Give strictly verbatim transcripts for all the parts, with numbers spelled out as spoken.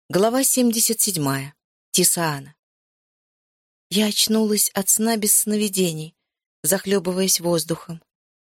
Глава семьдесят седьмая. Тисаана. Я очнулась от сна без сновидений, захлебываясь воздухом.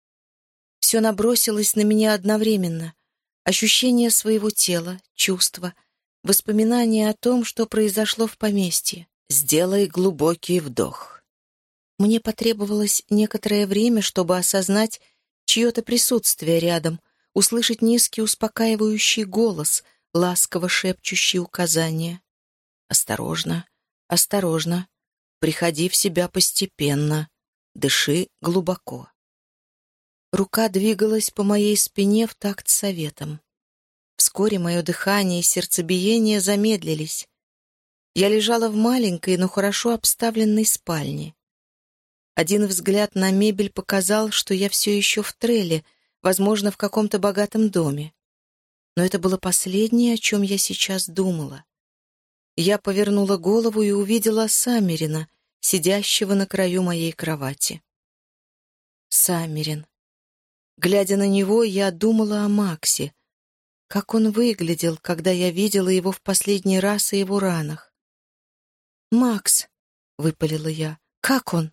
Все набросилось на меня одновременно. Ощущение своего тела, чувства, воспоминания о том, что произошло в поместье. Сделай глубокий вдох. Мне потребовалось некоторое время, чтобы осознать чье-то присутствие рядом, услышать низкий успокаивающий голос — ласково шепчущие указания. Осторожно, осторожно, приходи в себя постепенно, дыши глубоко. Рука двигалась по моей спине в такт советом. Вскоре мое дыхание и сердцебиение замедлились. Я лежала в маленькой, но хорошо обставленной спальне. Один взгляд на мебель показал, что я все еще в Трелле, возможно, в каком-то богатом доме. Но это было последнее, о чем я сейчас думала. Я повернула голову и увидела Саммерина, сидящего на краю моей кровати. Саммерин. Глядя на него, я думала о Максе. Как он выглядел, когда я видела его в последний раз о его ранах. «Макс», — выпалила я, — «как он?»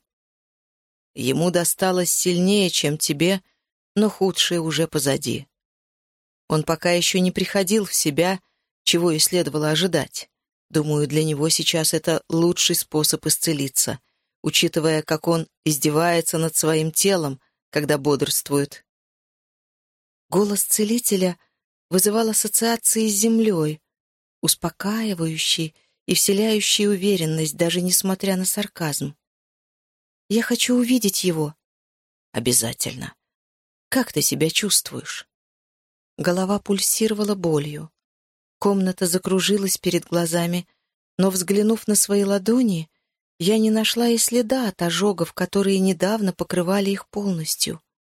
«Ему досталось сильнее, чем тебе, но худшее уже позади. Он пока еще не приходил в себя, чего и следовало ожидать. Думаю, для него сейчас это лучший способ исцелиться, учитывая, как он издевается над своим телом, когда бодрствует». Голос целителя вызывал ассоциации с землей, успокаивающий и вселяющий уверенность, даже несмотря на сарказм. «Я хочу увидеть его». «Обязательно. Как ты себя чувствуешь?» Голова пульсировала болью. Комната закружилась перед глазами, но, взглянув на свои ладони, я не нашла и следа от ожогов, которые недавно покрывали их полностью.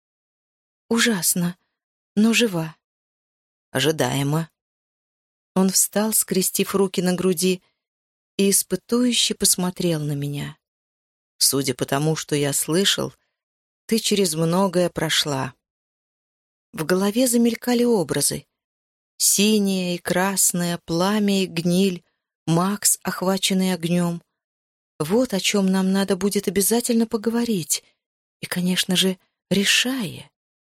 Ужасно, но жива. Ожидаемо. Он встал, скрестив руки на груди, и испытующе посмотрел на меня. «Судя по тому, что я слышал, ты через многое прошла». В голове замелькали образы. Синее и красное, пламя и гниль, Макс, охваченный огнем. Вот о чем нам надо будет обязательно поговорить. И, конечно же, Решае.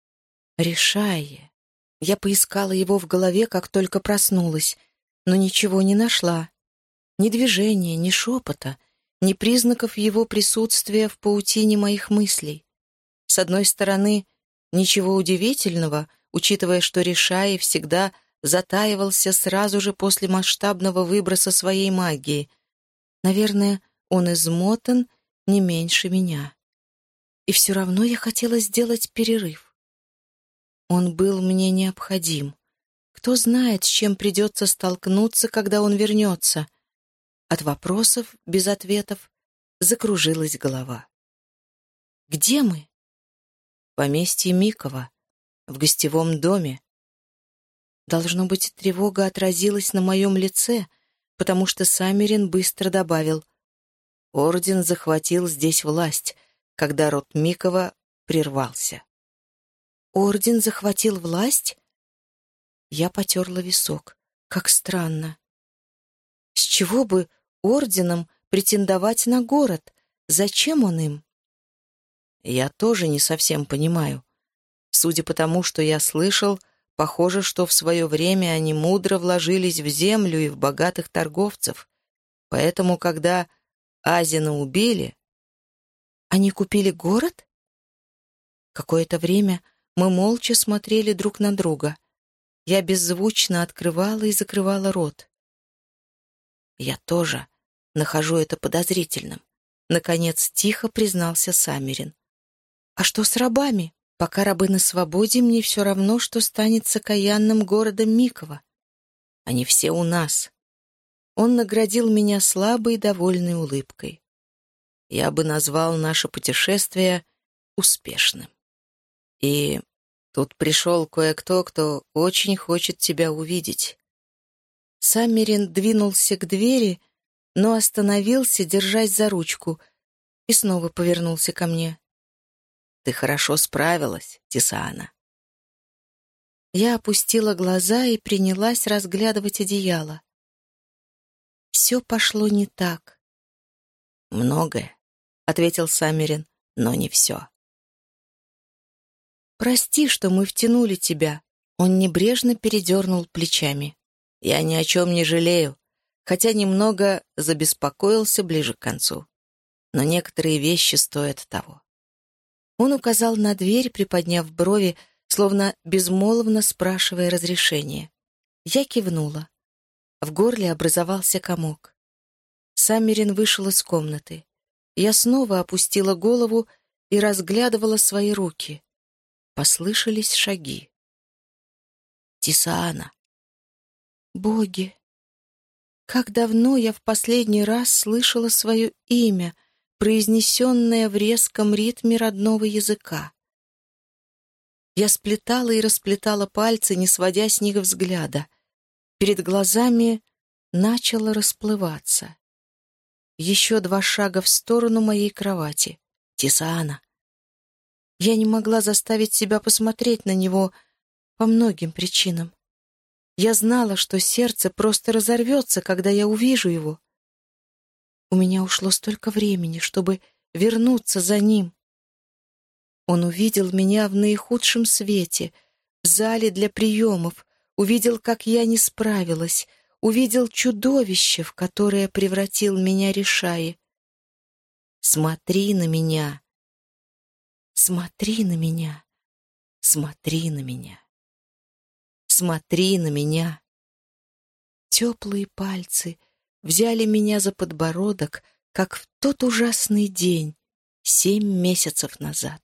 Решае. Я поискала его в голове, как только проснулась, но ничего не нашла. Ни движения, ни шепота, ни признаков его присутствия в паутине моих мыслей. С одной стороны, ничего удивительного, учитывая, что Решае всегда затаивался сразу же после масштабного выброса своей магии. Наверное, он измотан не меньше меня. И все равно я хотела сделать перерыв. Он был мне необходим. Кто знает, с чем придется столкнуться, когда он вернется. От вопросов без ответов закружилась голова. «Где мы?» «Поместье Микова, в гостевом доме». Должно быть, тревога отразилась на моем лице, потому что Саммерин быстро добавил: «Орден захватил здесь власть, когда род Микова прервался». «Орден захватил власть?» Я потерла висок. Как странно. С чего бы орденом претендовать на город? Зачем он им? Я тоже не совсем понимаю. Судя по тому, что я слышал, похоже, что в свое время они мудро вложились в землю и в богатых торговцев. Поэтому, когда Азина убили... Они купили город? Какое-то время мы молча смотрели друг на друга. Я беззвучно открывала и закрывала рот. Я тоже нахожу это подозрительным. Наконец тихо признался Саммерин. А что с рабами? Пока рабы на свободе, мне все равно, что станет с окаянным городом Микова. Они все у нас. Он наградил меня слабой, довольной улыбкой. Я бы назвал наше путешествие успешным. И тут пришел кое-кто, кто очень хочет тебя увидеть. Саммерин двинулся к двери, но остановился, держась за ручку, и снова повернулся ко мне. «Ты хорошо справилась, Тисаана». Я опустила глаза и принялась разглядывать одеяло. все пошло не так. «Многое», — ответил Саммерин, — «но не все». «Прости, что мы втянули тебя». Он небрежно передернул плечами. «Я ни о чем не жалею, хотя немного забеспокоился ближе к концу. Но некоторые вещи стоят того». Он указал на дверь, приподняв брови, словно безмолвно спрашивая разрешения. Я кивнула. В горле образовался комок. Саммерин вышел из комнаты. Я снова опустила голову и разглядывала свои руки. Послышались шаги. «Тисаана». Боги! Как давно я в последний раз слышала свое имя, произнесенное в резком ритме родного языка. Я сплетала и расплетала пальцы, не сводя с них взгляда. Перед глазами начало расплываться. Еще два шага в сторону моей кровати. «Тисаана». Я не могла заставить себя посмотреть на него по многим причинам. Я знала, что сердце просто разорвется, когда я увижу его. У меня ушло столько времени, чтобы вернуться за ним. Он увидел меня в наихудшем свете, в зале для приемов, увидел, как я не справилась, увидел чудовище, в которое превратил меня Ришаи. «Смотри на меня! Смотри на меня! Смотри на меня! Смотри на меня!» Теплые пальцы взяли меня за подбородок, как в тот ужасный день, семь месяцев назад.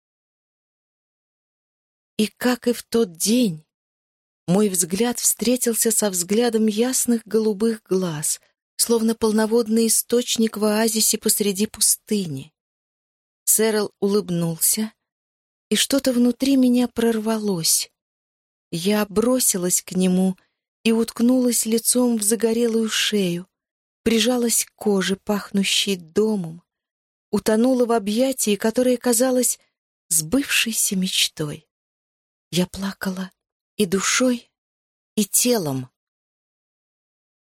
И как и в тот день, мой взгляд встретился со взглядом ясных голубых глаз, словно полноводный источник в оазисе посреди пустыни. Сэрил улыбнулся, и что-то внутри меня прорвалось. Я бросилась к нему и уткнулась лицом в загорелую шею, прижалась к коже, пахнущей домом, утонула в объятии, которое казалось сбывшейся мечтой. Я плакала и душой, и телом.